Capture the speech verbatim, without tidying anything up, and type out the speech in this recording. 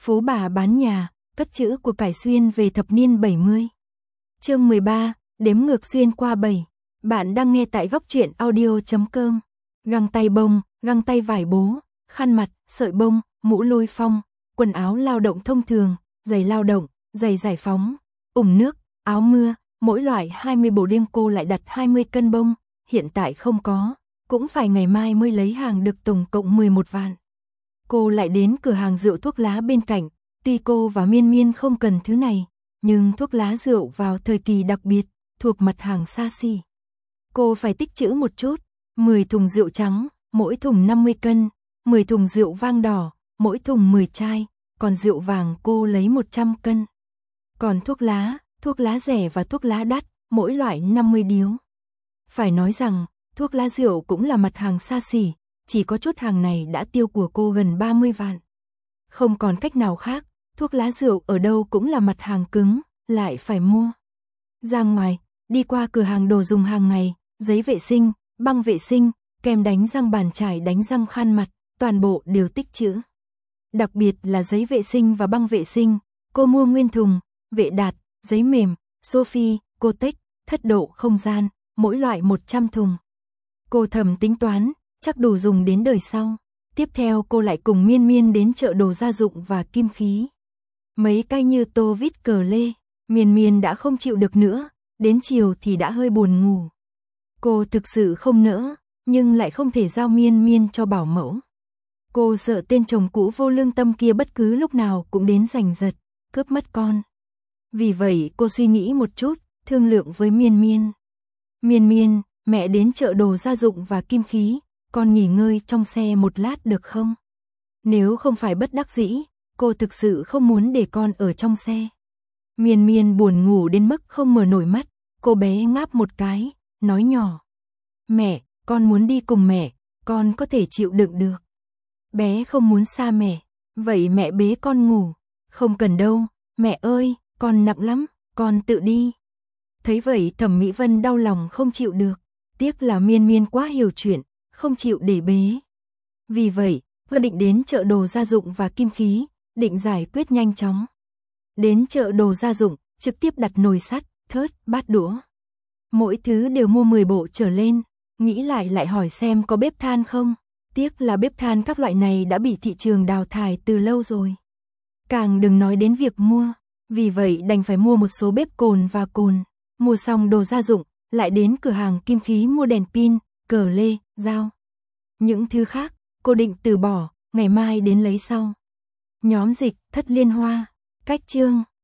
Phú bà bán nhà, cất chữ của cải xuyên về thập niên bảy mươi. Chương mười ba, đếm ngược xuyên qua bảy. Bạn đang nghe tại góc truyện audio chấm com. Găng tay bông, găng tay vải bố, khăn mặt, sợi bông, mũ lôi phong, quần áo lao động thông thường, giày lao động, giày giải phóng, ủng nước, áo mưa, mỗi loại hai mươi bộ, riêng cô lại đặt hai mươi cân bông, hiện tại không có, cũng phải ngày mai mới lấy hàng được, tổng cộng mười một vạn. Cô lại đến cửa hàng rượu thuốc lá bên cạnh, tuy cô và Miên Miên không cần thứ này, nhưng thuốc lá rượu vào thời kỳ đặc biệt, thuộc mặt hàng xa xỉ. Cô phải tích trữ một chút, mười thùng rượu trắng, mỗi thùng năm mươi cân, mười thùng rượu vang đỏ, mỗi thùng mười chai, còn rượu vàng cô lấy một trăm cân. Còn thuốc lá, thuốc lá rẻ và thuốc lá đắt, mỗi loại năm mươi điếu. Phải nói rằng, thuốc lá rượu cũng là mặt hàng xa xỉ, chỉ có chút hàng này đã tiêu của cô gần ba mươi vạn. Không còn cách nào khác, thuốc lá rượu ở đâu cũng là mặt hàng cứng, lại phải mua. Ra ngoài, đi qua cửa hàng đồ dùng hàng ngày, giấy vệ sinh, băng vệ sinh, kem đánh răng, bàn chải đánh răng, khăn mặt, toàn bộ đều tích trữ. Đặc biệt là giấy vệ sinh và băng vệ sinh, cô mua nguyên thùng, Vệ Đạt, giấy mềm, Sophie, Kotex, thất độ không gian, mỗi loại một trăm thùng. Cô thầm tính toán, chắc đủ dùng đến đời sau. Tiếp theo cô lại cùng Miên Miên đến chợ đồ gia dụng và kim khí. Mấy cái như tô vít, cờ lê, Miên Miên đã không chịu được nữa, đến chiều thì đã hơi buồn ngủ. Cô thực sự không nỡ, nhưng lại không thể giao Miên Miên cho bảo mẫu. Cô sợ tên chồng cũ vô lương tâm kia bất cứ lúc nào cũng đến giành giật, cướp mất con. Vì vậy cô suy nghĩ một chút, thương lượng với Miên Miên. Miên Miên, mẹ đến chợ đồ gia dụng và kim khí, con nghỉ ngơi trong xe một lát được không? Nếu không phải bất đắc dĩ, cô thực sự không muốn để con ở trong xe. Miên Miên buồn ngủ đến mức không mở nổi mắt, cô bé ngáp một cái, nói nhỏ. Mẹ, con muốn đi cùng mẹ, con có thể chịu đựng được. Bé không muốn xa mẹ, vậy mẹ bế con ngủ. Không cần đâu, mẹ ơi, con nặng lắm, con tự đi. Thấy vậy Thẩm Mỹ Vân đau lòng không chịu được, tiếc là Miên Miên quá hiểu chuyện, không chịu để bế. Vì vậy, vừa định đến chợ đồ gia dụng và kim khí, định giải quyết nhanh chóng. Đến chợ đồ gia dụng, trực tiếp đặt nồi sắt, thớt, bát đũa. Mỗi thứ đều mua mười bộ trở lên, nghĩ lại lại hỏi xem có bếp than không. Tiếc là bếp than các loại này đã bị thị trường đào thải từ lâu rồi. Càng đừng nói đến việc mua, vì vậy đành phải mua một số bếp cồn và cồn. Mua xong đồ gia dụng, lại đến cửa hàng kim khí mua đèn pin, cờ lê, dao. Những thứ khác, cô định từ bỏ, ngày mai đến lấy sau. Nhóm dịch, Thất Liên Hoa. Cách chương